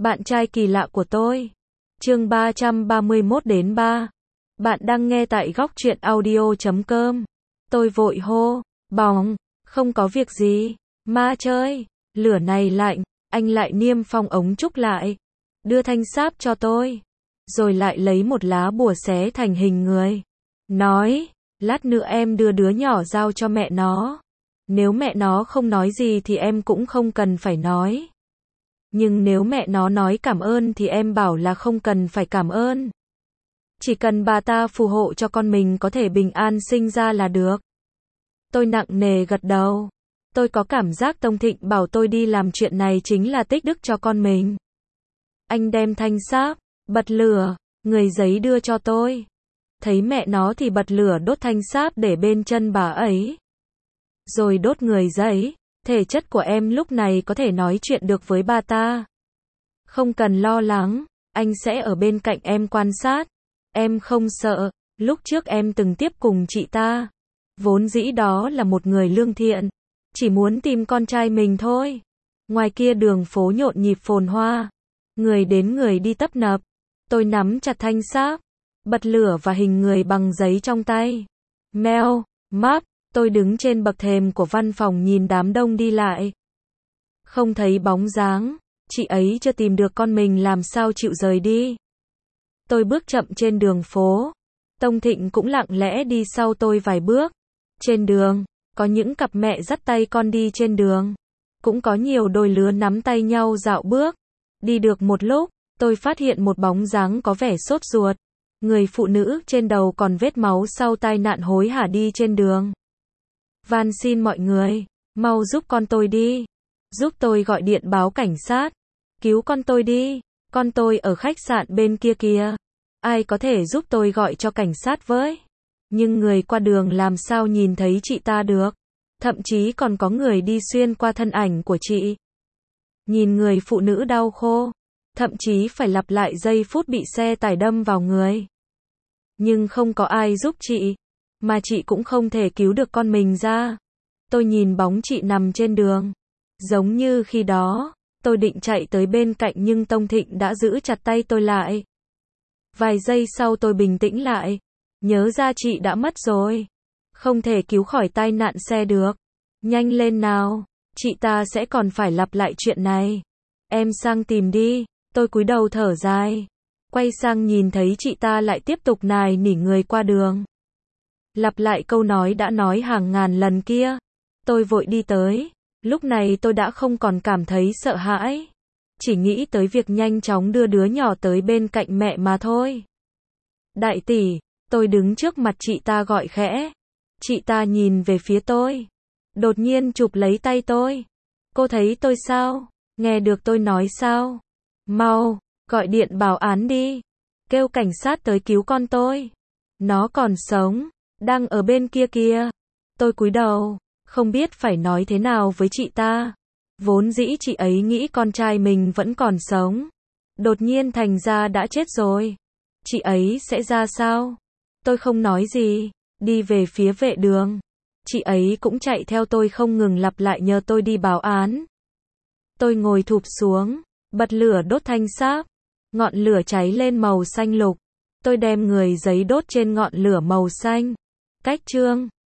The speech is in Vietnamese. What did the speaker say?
Bạn trai kỳ lạ của tôi. Chương 331 đến 3. Bạn đang nghe tại góc truyện audio.com. Tôi vội hô, bóng, không có việc gì, ma chơi, lửa này lạnh, anh lại niêm phong ống trúc lại, đưa thanh sáp cho tôi, rồi lại lấy một lá bùa xé thành hình người. Nói, lát nữa em đưa đứa nhỏ giao cho mẹ nó. Nếu mẹ nó không nói gì thì em cũng không cần phải nói. Nhưng nếu mẹ nó nói cảm ơn thì em bảo là không cần phải cảm ơn. Chỉ cần bà ta phù hộ cho con mình có thể bình an sinh ra là được. Tôi nặng nề gật đầu. Tôi có cảm giác Tông Thịnh bảo tôi đi làm chuyện này chính là tích đức cho con mình. Anh đem thanh sáp, bật lửa, người giấy đưa cho tôi. Thấy mẹ nó thì bật lửa đốt thanh sáp để bên chân bà ấy. Rồi đốt người giấy. Thể chất của em lúc này có thể nói chuyện được với bà ta. Không cần lo lắng, anh sẽ ở bên cạnh em quan sát. Em không sợ, lúc trước em từng tiếp cùng chị ta. Vốn dĩ đó là một người lương thiện, chỉ muốn tìm con trai mình thôi. Ngoài kia đường phố nhộn nhịp phồn hoa, người đến người đi tấp nập. Tôi nắm chặt thanh sáp, bật lửa và hình người bằng giấy trong tay. Mèo, map. Tôi đứng trên bậc thềm của văn phòng nhìn đám đông đi lại. Không thấy bóng dáng, chị ấy chưa tìm được con mình làm sao chịu rời đi. Tôi bước chậm trên đường phố. Tông Thịnh cũng lặng lẽ đi sau tôi vài bước. Trên đường, có những cặp mẹ dắt tay con đi trên đường. Cũng có nhiều đôi lứa nắm tay nhau dạo bước. Đi được một lúc, tôi phát hiện một bóng dáng có vẻ sốt ruột. Người phụ nữ trên đầu còn vết máu sau tai nạn hối hả đi trên đường. Van xin mọi người, mau giúp con tôi đi. Giúp tôi gọi điện báo cảnh sát. Cứu con tôi đi, con tôi ở khách sạn bên kia kìa. Ai có thể giúp tôi gọi cho cảnh sát với? Nhưng người qua đường làm sao nhìn thấy chị ta được? Thậm chí còn có người đi xuyên qua thân ảnh của chị. Nhìn người phụ nữ đau khô, thậm chí phải lặp lại giây phút bị xe tải đâm vào người. Nhưng không có ai giúp chị. Mà chị cũng không thể cứu được con mình ra. Tôi nhìn bóng chị nằm trên đường. Giống như khi đó, tôi định chạy tới bên cạnh nhưng Tông Thịnh đã giữ chặt tay tôi lại. Vài giây sau tôi bình tĩnh lại. Nhớ ra chị đã mất rồi. Không thể cứu khỏi tai nạn xe được. Nhanh lên nào, chị ta sẽ còn phải lặp lại chuyện này. Em sang tìm đi, tôi cúi đầu thở dài. Quay sang nhìn thấy chị ta lại tiếp tục nài nỉ người qua đường. Lặp lại câu nói đã nói hàng ngàn lần kia. Tôi vội đi tới. Lúc này tôi đã không còn cảm thấy sợ hãi. Chỉ nghĩ tới việc nhanh chóng đưa đứa nhỏ tới bên cạnh mẹ mà thôi. Đại tỷ, tôi đứng trước mặt chị ta gọi khẽ. Chị ta nhìn về phía tôi. Đột nhiên chụp lấy tay tôi. Cô thấy tôi sao? Nghe được tôi nói sao? Mau, gọi điện báo án đi. Kêu cảnh sát tới cứu con tôi. Nó còn sống. Đang ở bên kia kìa. Tôi cúi đầu, không biết phải nói thế nào với chị ta. Vốn dĩ chị ấy nghĩ con trai mình vẫn còn sống. Đột nhiên thành ra đã chết rồi. Chị ấy sẽ ra sao? Tôi không nói gì, đi về phía vệ đường. Chị ấy cũng chạy theo tôi không ngừng lặp lại nhờ tôi đi báo án. Tôi ngồi thụp xuống, bật lửa đốt thanh sáp. Ngọn lửa cháy lên màu xanh lục. Tôi đem người giấy đốt trên ngọn lửa màu xanh. Cách chương